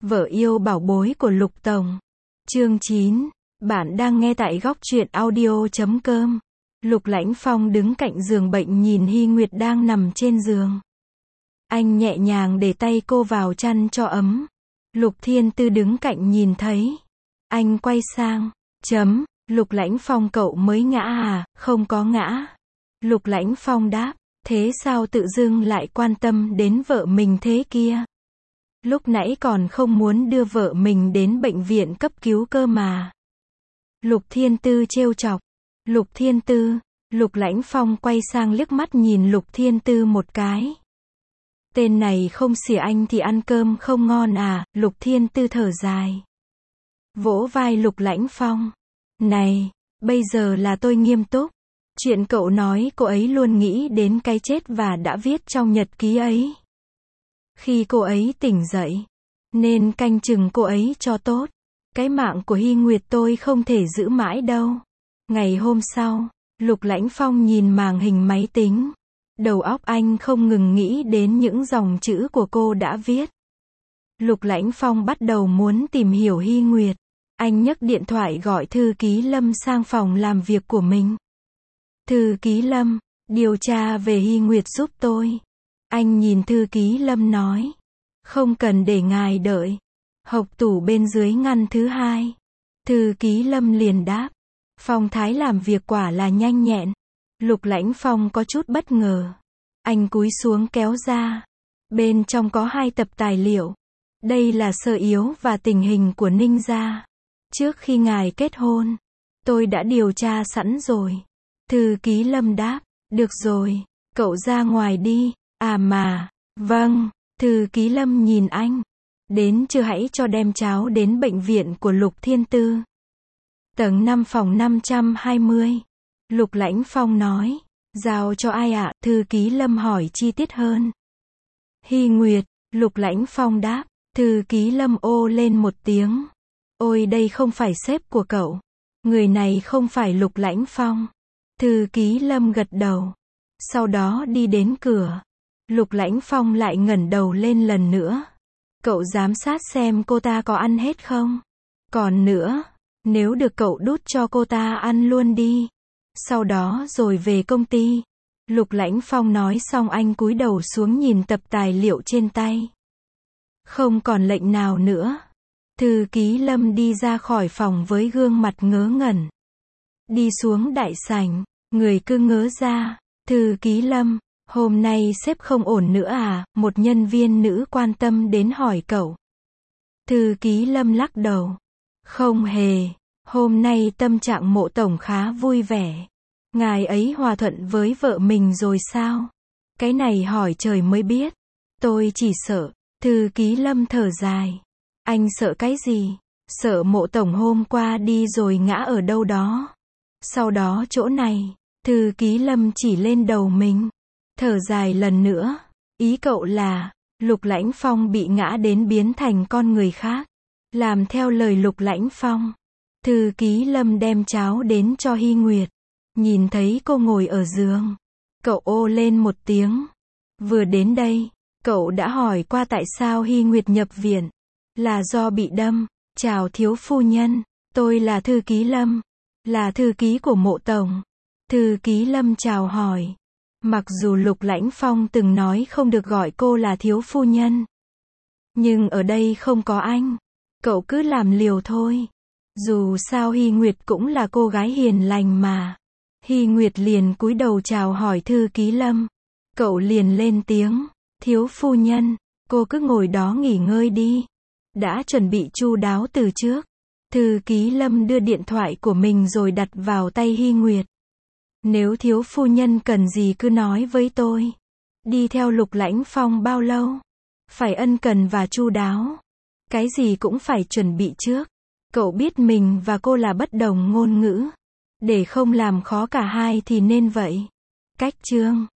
Vợ yêu bảo bối của Lục Tổng. Chương 9. Bạn đang nghe tại góc truyện audio.com. Lục Lãnh Phong đứng cạnh giường bệnh nhìn Hy Nguyệt đang nằm trên giường. Anh nhẹ nhàng để tay cô vào chăn cho ấm. Lục Thiên Tư đứng cạnh nhìn thấy. Anh quay sang. Lục Lãnh Phong, cậu mới ngã à? Không có ngã. Lục Lãnh Phong đáp. Thế sao tự dưng lại quan tâm đến vợ mình thế kia? Lúc nãy còn không muốn đưa vợ mình đến bệnh viện cấp cứu cơ mà. Lục Thiên Tư trêu chọc. Lục Thiên Tư. Lục Lãnh Phong quay sang liếc mắt nhìn Lục Thiên Tư một cái. Tên này không xỉa anh thì ăn cơm không ngon à? Lục Thiên Tư thở dài. Vỗ vai Lục Lãnh Phong. Này, bây giờ là tôi nghiêm túc. Chuyện cậu nói cô ấy luôn nghĩ đến cái chết và đã viết trong nhật ký ấy. Khi cô ấy tỉnh dậy, nên canh chừng cô ấy cho tốt. Cái mạng của Hy Nguyệt tôi không thể giữ mãi đâu. Ngày hôm sau, Lục Lãnh Phong nhìn màn hình máy tính. Đầu óc anh không ngừng nghĩ đến những dòng chữ của cô đã viết. Lục Lãnh Phong bắt đầu muốn tìm hiểu Hy Nguyệt. Anh nhấc điện thoại gọi thư ký Lâm sang phòng làm việc của mình. Thư ký Lâm, điều tra về Hy Nguyệt giúp tôi. Anh nhìn thư ký Lâm nói. Không cần để ngài đợi. Hộc tủ bên dưới ngăn thứ 2. Thư ký Lâm liền đáp. Phong thái làm việc quả là nhanh nhẹn. Lục Lãnh Phong có chút bất ngờ. Anh cúi xuống kéo ra. Bên trong có 2 tập tài liệu. Đây là sơ yếu và tình hình của Ninh gia. Trước khi ngài kết hôn, tôi đã điều tra sẵn rồi. Thư ký Lâm đáp. Được rồi, cậu ra ngoài đi. À mà, vâng. Thư ký Lâm nhìn anh. Đến chưa, hãy cho đem cháo đến bệnh viện của Lục Thiên Tư. Tầng 5 phòng 520. Lục Lãnh Phong nói. Giao cho ai ạ? Thư ký Lâm hỏi chi tiết hơn. Hy Nguyệt. Lục Lãnh Phong đáp. Thư ký Lâm ô lên một tiếng. Ôi, đây không phải sếp của cậu. Người này không phải Lục Lãnh Phong. Thư ký Lâm gật đầu. Sau đó đi đến cửa. Lục Lãnh Phong lại ngẩng đầu lên lần nữa. Cậu giám sát xem cô ta có ăn hết không? Còn nữa, nếu được cậu đút cho cô ta ăn luôn đi. Sau đó rồi về công ty. Lục Lãnh Phong nói xong anh cúi đầu xuống nhìn tập tài liệu trên tay. Không còn lệnh nào nữa. Thư ký Lâm đi ra khỏi phòng với gương mặt ngớ ngẩn. Đi xuống đại sảnh, người cứ ngớ ra. Thư ký Lâm, hôm nay sếp không ổn nữa à? Một nhân viên nữ quan tâm đến hỏi cậu. Thư ký Lâm lắc đầu. Không hề, hôm nay tâm trạng Mộ tổng khá vui vẻ. Ngài ấy hòa thuận với vợ mình rồi sao? Cái này hỏi trời mới biết. Tôi chỉ sợ. Thư ký Lâm thở dài. Anh sợ cái gì? Sợ Mộ tổng hôm qua đi rồi ngã ở đâu đó. Sau đó chỗ này. Thư ký Lâm chỉ lên đầu mình. Thở dài lần nữa. Ý cậu là, Lục Lãnh Phong bị ngã đến biến thành con người khác. Làm theo lời Lục Lãnh Phong. Thư ký Lâm đem cháo đến cho Hy Nguyệt. Nhìn thấy cô ngồi ở giường. Cậu ô lên một tiếng. Vừa đến đây, cậu đã hỏi qua tại sao Hy Nguyệt nhập viện. Là do bị đâm. Chào thiếu phu nhân, tôi là thư ký Lâm. Là thư ký của Mộ tổng. Thư ký Lâm chào hỏi. Mặc dù Lục Lãnh Phong từng nói không được gọi cô là thiếu phu nhân. Nhưng ở đây không có anh. Cậu cứ làm liều thôi. Dù sao Hy Nguyệt cũng là cô gái hiền lành mà. Hy Nguyệt liền cúi đầu chào hỏi thư ký Lâm. Cậu liền lên tiếng. Thiếu phu nhân, cô cứ ngồi đó nghỉ ngơi đi. Đã chuẩn bị chu đáo từ trước. Thư ký Lâm đưa điện thoại của mình rồi đặt vào tay Hy Nguyệt. Nếu thiếu phu nhân cần gì cứ nói với tôi. Đi theo Lục Lãnh Phong bao lâu? Phải ân cần và chu đáo. Cái gì cũng phải chuẩn bị trước. Cậu biết mình và cô là bất đồng ngôn ngữ. Để không làm khó cả hai thì nên vậy. Cách chương